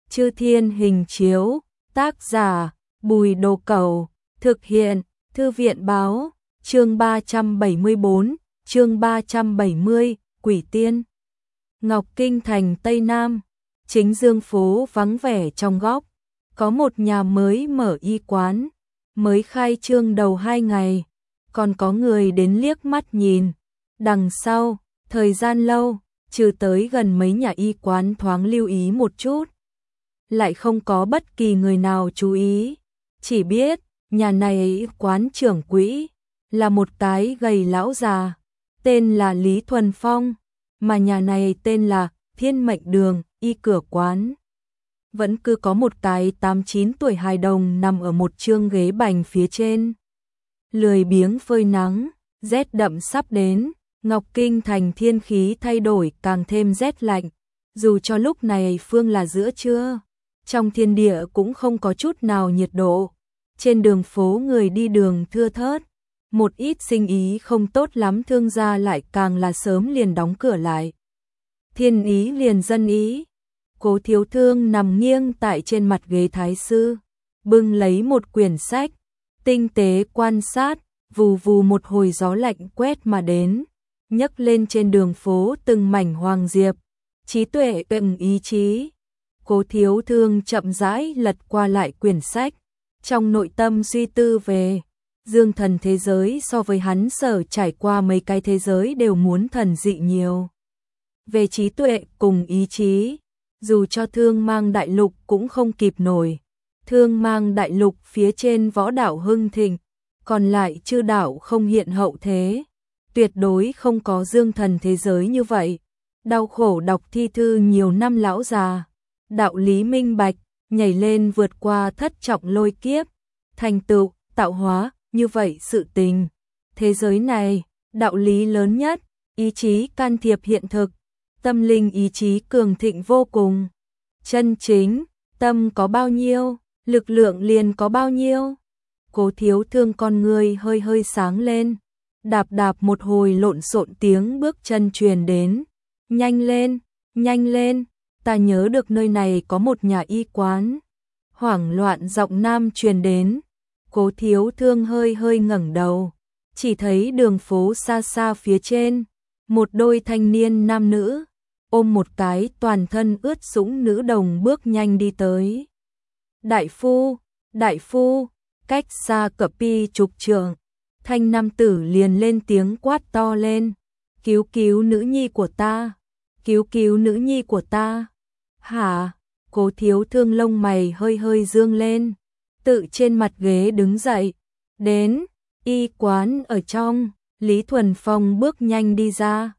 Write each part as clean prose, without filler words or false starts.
Chư Thiên Hình Chiếu, tác giả, Bùi Đồ Cẩu, thực hiện, Thư viện báo, chương 374, chương 370, Quỷ Tiên. Ngọc Kinh thành Tây Nam, chính dương phố vắng vẻ trong góc, có một nhà mới mở y quán, mới khai trương đầu 2 ngày, còn có người đến liếc mắt nhìn. Đằng sau, thời gian lâu, trừ tới gần mấy nhà y quán thoáng lưu ý một chút, lại không có bất kỳ người nào chú ý, chỉ biết nhà này quán trưởng quỹ là một cái gầy lão già, tên là Lý Thuần Phong, mà nhà này tên là Thiên Mệnh Đường, y cửa quán. Vẫn cứ có một cái 8-9 tuổi hài đồng nằm ở một chương ghế bành phía trên, lười biếng phơi nắng. Rét đậm sắp đến, Ngọc Kinh thành thiên khí thay đổi càng thêm rét lạnh, dù cho lúc này phương là giữa trưa, trong thiên địa cũng không có chút nào nhiệt độ. Trên đường phố người đi đường thưa thớt, một ít sinh ý không tốt lắm thương gia lại càng là sớm liền đóng cửa lại. Thiên ý liền dân ý. Cố Thiếu Thương nằm nghiêng tại trên mặt ghế thái sư, bưng lấy một quyển sách, tinh tế quan sát, vù vù một hồi gió lạnh quét mà đến, nhấc lên trên đường phố từng mảnh hoàng diệp, trí tuệ ưng ý chí. Cố Thiếu Thương chậm rãi lật qua lại quyển sách, trong nội tâm suy tư về dương thần thế giới so với hắn sở trải qua mấy cái thế giới đều muốn thần dị nhiều. Về trí tuệ cùng ý chí, dù cho Thương Mang Đại Lục cũng không kịp nổi. Thương Mang Đại Lục phía trên võ đạo hưng thịnh, còn lại chư đạo không hiện hậu thế, tuyệt đối không có dương thần thế giới như vậy. Đau khổ đọc thi thư nhiều năm lão già, đạo lý minh bạch, nhảy lên vượt qua thất trọng lôi kiếp, thành tựu, tạo hóa, như vậy sự tình. Thế giới này, đạo lý lớn nhất, ý chí can thiệp hiện thực, tâm linh ý chí cường thịnh vô cùng. Chân chính, tâm có bao nhiêu, lực lượng liền có bao nhiêu. Cố Thiếu Thương con người hơi hơi sáng lên, đạp đạp một hồi lộn xộn tiếng bước chân truyền đến. Nhanh lên, ta nhớ được nơi này có một nhà y quán. Hoảng loạn giọng nam truyền đến. Cố Thiếu Thương hơi hơi ngẩng đầu, chỉ thấy đường phố xa xa phía trên, một đôi thanh niên nam nữ, ôm một cái toàn thân ướt sũng nữ đồng bước nhanh đi tới. Đại phu, cách xa cập pi chục trượng, thanh nam tử liền lên tiếng quát to lên, cứu nữ nhi của ta, cứu nữ nhi của ta. Hả? Cố Thiếu Thương lông mày hơi hơi dương lên, tự trên mặt ghế đứng dậy, đến, y quán ở trong. Lý Thuần Phong bước nhanh đi ra,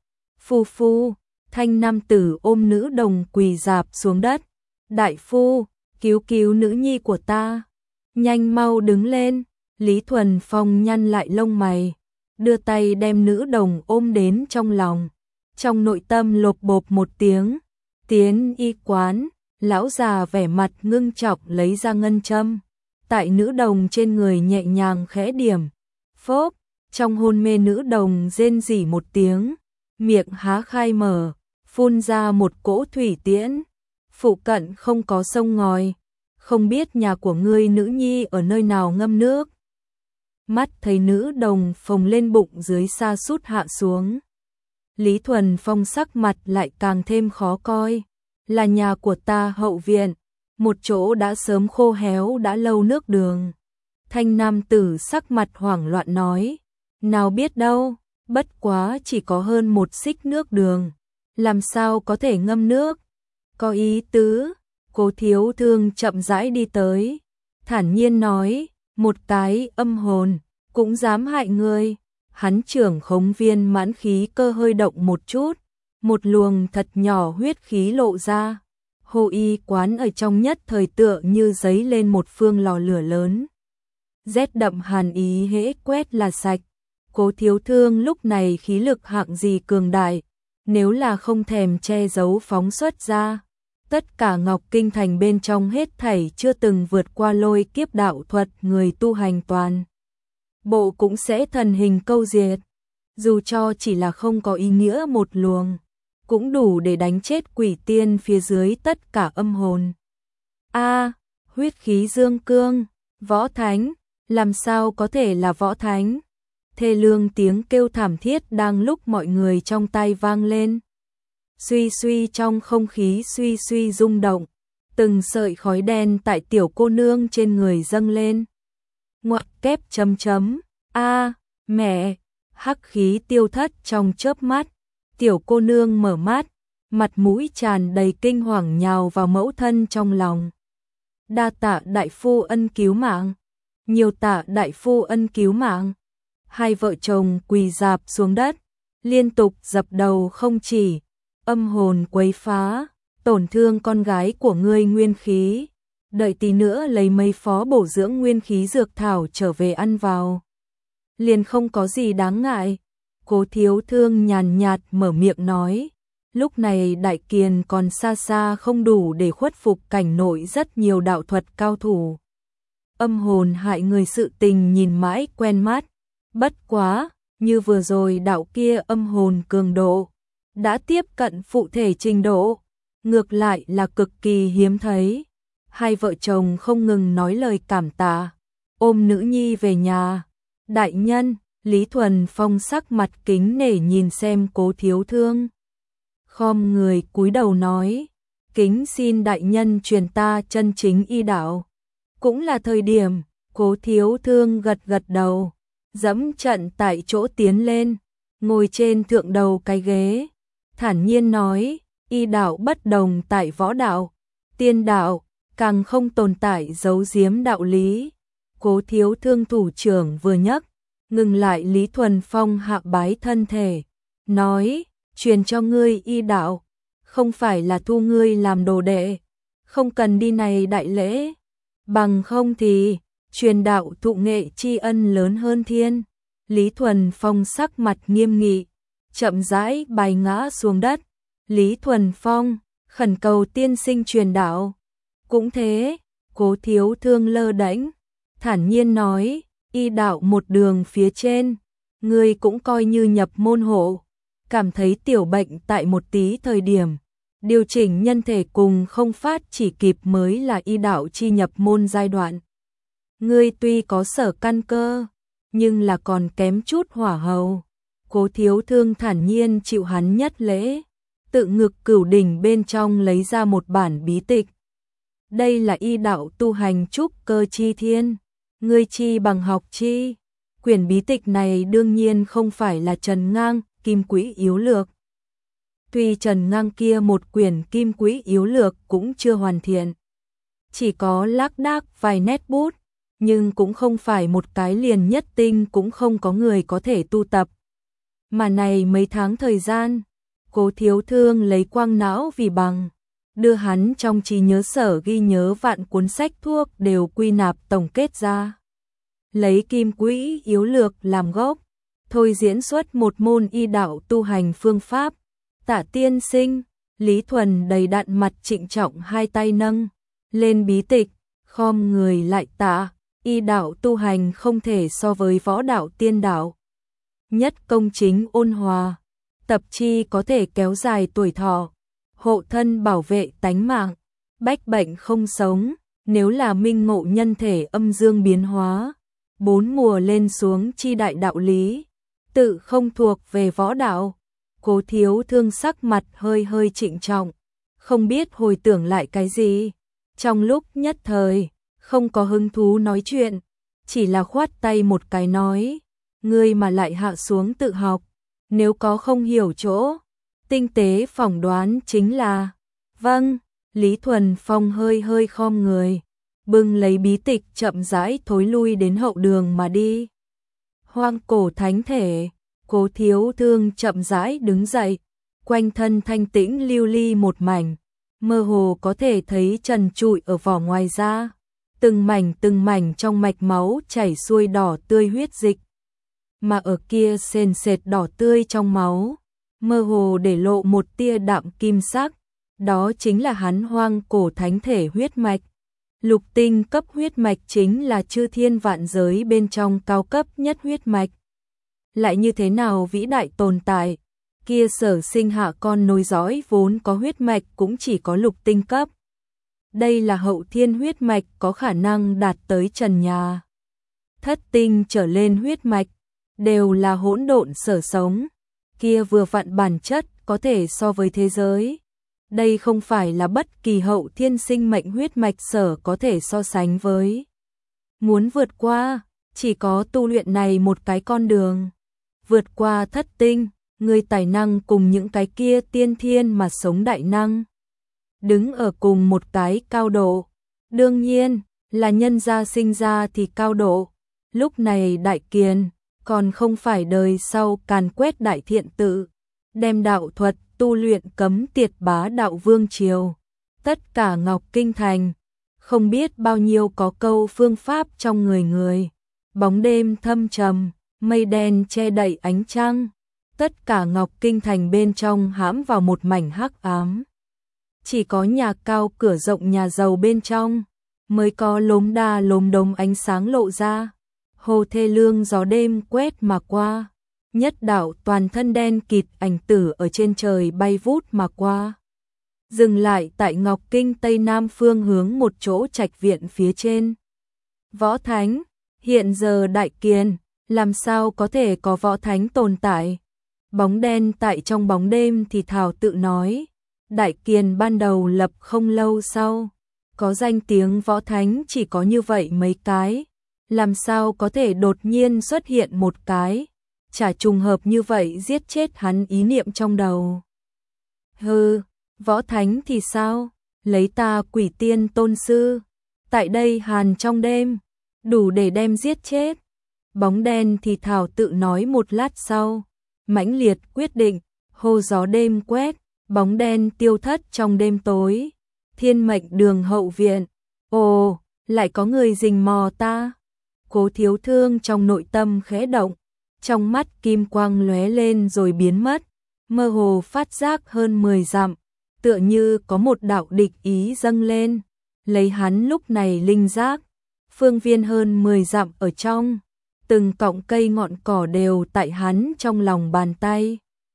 phu, thanh nam tử ôm nữ đồng quỳ rạp xuống đất, đại phu, cứu nữ nhi của ta, nhanh mau đứng lên. Lý Thuần Phong nhăn lại lông mày, đưa tay đem nữ đồng ôm đến trong lòng, trong nội tâm lộp bộp một tiếng. Tiến y quán, lão già vẻ mặt ngưng trọng lấy ra ngân châm, tại nữ đồng trên người nhẹ nhàng khẽ điểm, phốp, trong hôn mê nữ đồng rên rỉ một tiếng, miệng há khai mở, phun ra một cỗ thủy tiễn. Phụ cận không có sông ngòi, không biết nhà của ngươi nữ nhi ở nơi nào ngâm nước. Mắt thấy nữ đồng phồng lên bụng dưới sa sút hạ xuống, Lý Thuần Phong sắc mặt lại càng thêm khó coi. Là nhà của ta hậu viện, một chỗ đã sớm khô héo đã lâu nước đường. Thanh nam tử sắc mặt hoảng loạn nói, nào biết đâu, bất quá chỉ có hơn 1 xích nước đường, làm sao có thể ngâm nước. Có ý tứ. Cố Thiếu Thương chậm rãi đi tới, thản nhiên nói, một cái âm hồn cũng dám hại người. Hắn trưởng khống viên mãn khí cơ hơi động một chút, một luồng thật nhỏ huyết khí lộ ra. Hồ y quán ở trong nhất thời tựa như giấy lên một phương lò lửa lớn. Rét đậm hàn ý hễ quét là sạch. Cố Thiếu Thương lúc này khí lực hạng gì cường đại, nếu là không thèm che giấu phóng xuất ra, tất cả Ngọc Kinh thành bên trong hết thảy chưa từng vượt qua lôi kiếp đạo thuật người tu hành toàn bộ cũng sẽ thần hình câu diệt. Dù cho chỉ là không có ý nghĩa một luồng, cũng đủ để đánh chết quỷ tiên phía dưới tất cả âm hồn. A, huyết khí dương cương, võ thánh, làm sao có thể là võ thánh? Thê lương tiếng kêu thảm thiết đang lúc mọi người trong tai vang lên. Suy suy trong không khí suy suy rung động, từng sợi khói đen tại tiểu cô nương trên người dâng lên. Ngoặc kép chấm chấm, a, mẹ, hắc khí tiêu thất trong chớp mắt, tiểu cô nương mở mắt, mặt mũi tràn đầy kinh hoàng nhào vào mẫu thân trong lòng. Đa tạ đại phu ân cứu mạng, nhiều tạ đại phu ân cứu mạng. Hai vợ chồng quỳ rạp xuống đất, liên tục dập đầu không chỉ, âm hồn quấy phá, tổn thương con gái của ngươi nguyên khí. Đợi tí nữa lấy mấy phó bổ dưỡng nguyên khí dược thảo trở về ăn vào. Liền không có gì đáng ngại. Cố Thiếu Thương nhàn nhạt mở miệng nói. Lúc này Đại Kiền còn xa xa không đủ để khuất phục cảnh nội rất nhiều đạo thuật cao thủ. Âm hồn hại người sự tình nhìn mãi quen mắt. Bất quá, như vừa rồi đạo kia âm hồn cường độ, đã tiếp cận phụ thể trình độ, ngược lại là cực kỳ hiếm thấy. Hai vợ chồng không ngừng nói lời cảm tạ, ôm nữ nhi về nhà. Đại nhân, Lý Thuần Phong sắc mặt kính nể nhìn xem Cố Thiếu Thương. Khom người cúi đầu nói, kính xin đại nhân truyền ta chân chính y đạo. Cũng là thời điểm, Cố Thiếu Thương gật gật đầu, dẫm trận tại chỗ tiến lên, ngồi trên thượng đầu cái ghế, thản nhiên nói, y đạo bất đồng tại võ đạo, tiên đạo, càng không tồn tại giấu giếm đạo lý. Cố Thiếu Thương thủ trưởng vừa nhấc, ngừng lại Lý Thuần Phong hạ bái thân thể, nói, truyền cho ngươi y đạo, không phải là thu ngươi làm đồ đệ, không cần đi này đại lễ, bằng không thì truyền đạo thụ nghệ tri ân lớn hơn thiên. Lý Thuần Phong sắc mặt nghiêm nghị, chậm rãi bài ngã xuống đất. Lý Thuần Phong, khẩn cầu tiên sinh truyền đạo. Cũng thế, Cố Thiếu Thương lơ đễnh, thản nhiên nói, y đạo một đường phía trên, ngươi cũng coi như nhập môn hộ, cảm thấy tiểu bệnh tại một tí thời điểm, điều chỉnh nhân thể cùng không phát chỉ kịp mới là y đạo chi nhập môn giai đoạn. Ngươi tuy có sở căn cơ, nhưng là còn kém chút hỏa hầu. Cố Thiếu Thương thản nhiên chịu hắn nhất lễ, tự ngực cửu đỉnh bên trong lấy ra một bản bí tịch. Đây là y đạo tu hành trúc cơ chi thiên, ngươi chi bằng học chi. Quyển bí tịch này đương nhiên không phải là Trần Ngang, Kim Quỹ Yếu Lược. Tuy Trần Ngang kia một quyển Kim Quỹ Yếu Lược cũng chưa hoàn thiện, chỉ có lác đác vài nét bút, nhưng cũng không phải một cái liền nhất tinh cũng không có người có thể tu tập. Mà này mấy tháng thời gian, Cố Thiếu Thương lấy quang não vì bằng, đưa hắn trong trí nhớ sở ghi nhớ vạn cuốn sách thuốc đều quy nạp tổng kết ra. Lấy Kim Quỹ Yếu Lược làm gốc, thôi diễn xuất một môn y đạo tu hành phương pháp. Tạ tiên sinh, Lý Thuần đầy đặn mặt trịnh trọng hai tay nâng lên bí tịch, khom người lại tạ. Y đạo tu hành không thể so với võ đạo tiên đạo. Nhất công chính ôn hòa, tập chi có thể kéo dài tuổi thọ, hộ thân bảo vệ tánh mạng, bách bệnh không sống. Nếu là minh ngộ nhân thể âm dương biến hóa, bốn mùa lên xuống chi đại đạo lý, tự không thuộc về võ đạo. Cố Thiếu Thương sắc mặt hơi hơi trịnh trọng, không biết hồi tưởng lại cái gì. Trong lúc nhất thời, không có hứng thú nói chuyện, chỉ là khoát tay một cái nói, ngươi mà lại hạ xuống tự học, nếu có không hiểu chỗ, tinh tế phỏng đoán chính là. Vâng, Lý Thuần Phong hơi hơi khom người, bưng lấy bí tịch chậm rãi thối lui đến hậu đường mà đi. Hoang cổ thánh thể, Cố Thiếu Thương chậm rãi đứng dậy, quanh thân thanh tĩnh lưu ly một mảnh, mơ hồ có thể thấy trần trụi ở vỏ ngoài da. Từng mảnh trong mạch máu chảy xuôi đỏ tươi huyết dịch, mà ở kia sền sệt đỏ tươi trong máu, mơ hồ để lộ một tia đạm kim sắc, đó chính là hắn hoang cổ thánh thể huyết mạch. Lục tinh cấp huyết mạch chính là chư thiên vạn giới bên trong cao cấp nhất huyết mạch. Lại như thế nào vĩ đại tồn tại, kia sở sinh hạ con nối dõi vốn có huyết mạch cũng chỉ có lục tinh cấp. Đây là hậu thiên huyết mạch có khả năng đạt tới trần nhà. Thất tinh trở lên huyết mạch, đều là hỗn độn sở sống. Kia vừa vặn bản chất có thể so với thế giới. Đây không phải là bất kỳ hậu thiên sinh mệnh huyết mạch sở có thể so sánh với. Muốn vượt qua, chỉ có tu luyện này một cái con đường. Vượt qua thất tinh, người tài năng cùng những cái kia tiên thiên mà sống đại năng. Đứng ở cùng một cái cao độ. Đương nhiên, là nhân gia sinh ra thì cao độ. Lúc này Đại Kiền, còn không phải đời sau càn quét đại thiện tự. Đem đạo thuật tu luyện cấm tiệt bá đạo vương triều. Tất cả Ngọc Kinh Thành, không biết bao nhiêu có câu phương pháp trong người. Bóng đêm thâm trầm, mây đen che đậy ánh trăng. Tất cả Ngọc Kinh Thành bên trong hãm vào một mảnh hắc ám. Chỉ có nhà cao cửa rộng nhà giàu bên trong, mới có lốm đa lốm đốm ánh sáng lộ ra. Hồ thê lương gió đêm quét mà qua. Nhất đạo toàn thân đen kịt ảnh tử ở trên trời bay vút mà qua. Dừng lại tại Ngọc Kinh Tây Nam phương hướng một chỗ trạch viện phía trên. Võ Thánh, hiện giờ Đại Kiền, làm sao có thể có võ thánh tồn tại? Bóng đen tại trong bóng đêm thì thảo tự nói. Đại Kiền ban đầu lập không lâu sau. Có danh tiếng võ thánh chỉ có như vậy mấy cái. Làm sao có thể đột nhiên xuất hiện một cái. Chả trùng hợp như vậy giết chết hắn ý niệm trong đầu. Hừ, võ thánh thì sao? Lấy ta Quỷ Tiên tôn sư. Tại đây hàn trong đêm, đủ để đem giết chết. Bóng đen thì thảo tự nói một lát sau. Mãnh liệt quyết định, hô gió đêm quét, bóng đen tiêu thất trong đêm tối. Thiên Mệnh Đường hậu viện. Ồ, lại có người rình mò ta. Cố Thiếu Thương trong nội tâm khẽ động. Trong mắt kim quang lóe lên rồi biến mất, mơ hồ phát giác hơn 10 dặm, tựa như có một đạo địch ý dâng lên, lấy hắn lúc này linh giác, phương viên hơn 10 dặm ở trong, từng cọng cây ngọn cỏ đều tại hắn trong lòng bàn tay.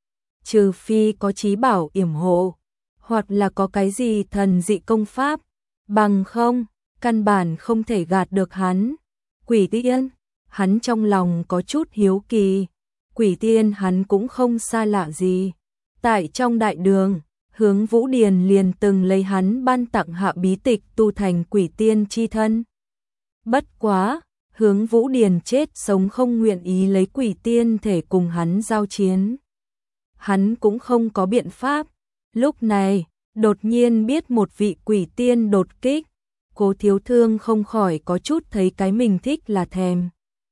Trừ phi có trí bảo yểm hộ, hoặc là có cái gì thần dị công pháp, bằng không, căn bản không thể gạt được hắn. Quỷ Tiên, hắn trong lòng có chút hiếu kỳ, Quỷ Tiên hắn cũng không xa lạ gì. Tại trong đại đường, Hướng Vũ Điền liền từng lấy hắn ban tặng hạ bí tịch tu thành Quỷ Tiên chi thân. Bất quá, Hướng Vũ Điền chết sống không nguyện ý lấy Quỷ Tiên thể cùng hắn giao chiến. Hắn cũng không có biện pháp. Lúc này, đột nhiên biết một vị Quỷ Tiên đột kích, Cố Thiếu Thương không khỏi có chút thấy cái mình thích là thèm.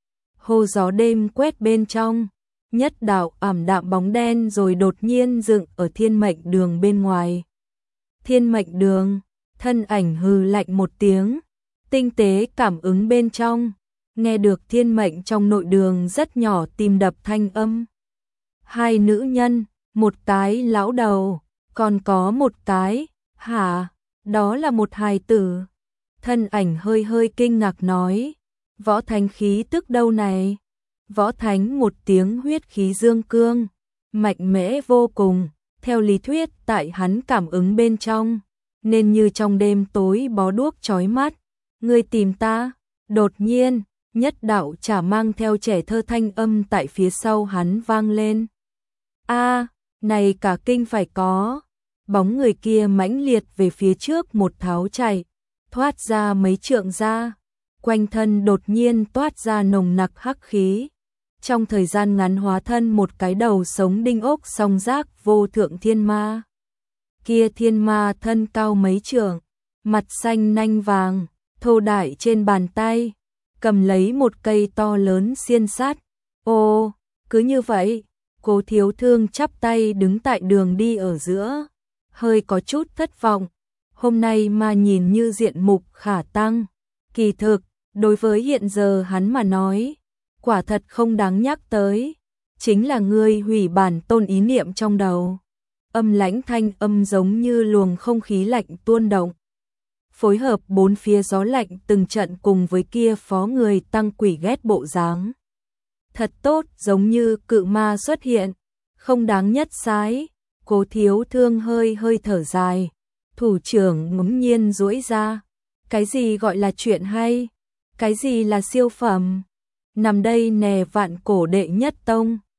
Hồ gió đêm quét bên trong, nhất đạo ảm đạm bóng đen rồi đột nhiên dựng ở Thiên Mệnh Đường bên ngoài. Thiên Mệnh Đường, thân ảnh hừ lạnh một tiếng, tinh tế cảm ứng bên trong, nghe được thiên mệnh trong nội đường rất nhỏ tim đập thanh âm. Hai nữ nhân, một cái lão đầu, còn có một cái, hả, đó là một hài tử. Thân ảnh hơi hơi kinh ngạc nói, võ thánh khí tức đâu này? Võ thánh một tiếng huyết khí dương cương, mạnh mẽ vô cùng, theo lý thuyết tại hắn cảm ứng bên trong, nên như trong đêm tối bó đuốc chói mắt. Ngươi tìm ta? Đột nhiên, nhất đạo chả mang theo trẻ thơ thanh âm tại phía sau hắn vang lên. A, này cả kinh phải có. Bóng người kia mãnh liệt về phía trước một tháo chạy, thoát ra mấy trượng ra, quanh thân đột nhiên toát ra nồng nặc hắc khí. Trong thời gian ngắn hóa thân một cái đầu sống đinh ốc song giác vô thượng thiên ma. Kia thiên ma thân cao mấy trượng, mặt xanh nanh vàng, thô đại trên bàn tay, cầm lấy một cây to lớn xiên sắt. Ô, cứ như vậy, Cố Thiếu Thương chắp tay đứng tại đường đi ở giữa, hơi có chút thất vọng. Hôm nay mà nhìn như diện mục khả tăng, kỳ thực, đối với hiện giờ hắn mà nói, quả thật không đáng nhắc tới, chính là ngươi hủy bản tôn ý niệm trong đầu. Âm lãnh thanh âm giống như luồng không khí lạnh tuôn động. Phối hợp bốn phía gió lạnh từng trận cùng với kia phó người tăng quỷ ghét bộ dáng. Thật tốt, giống như cự ma xuất hiện, không đáng nhất sái. Cố Thiếu Thương hơi hơi thở dài, Thủ trưởng ngẫm nhiên duỗi ra. Cái gì gọi là chuyện hay? Cái gì là siêu phẩm? Nằm đây nè vạn cổ đệ nhất tông.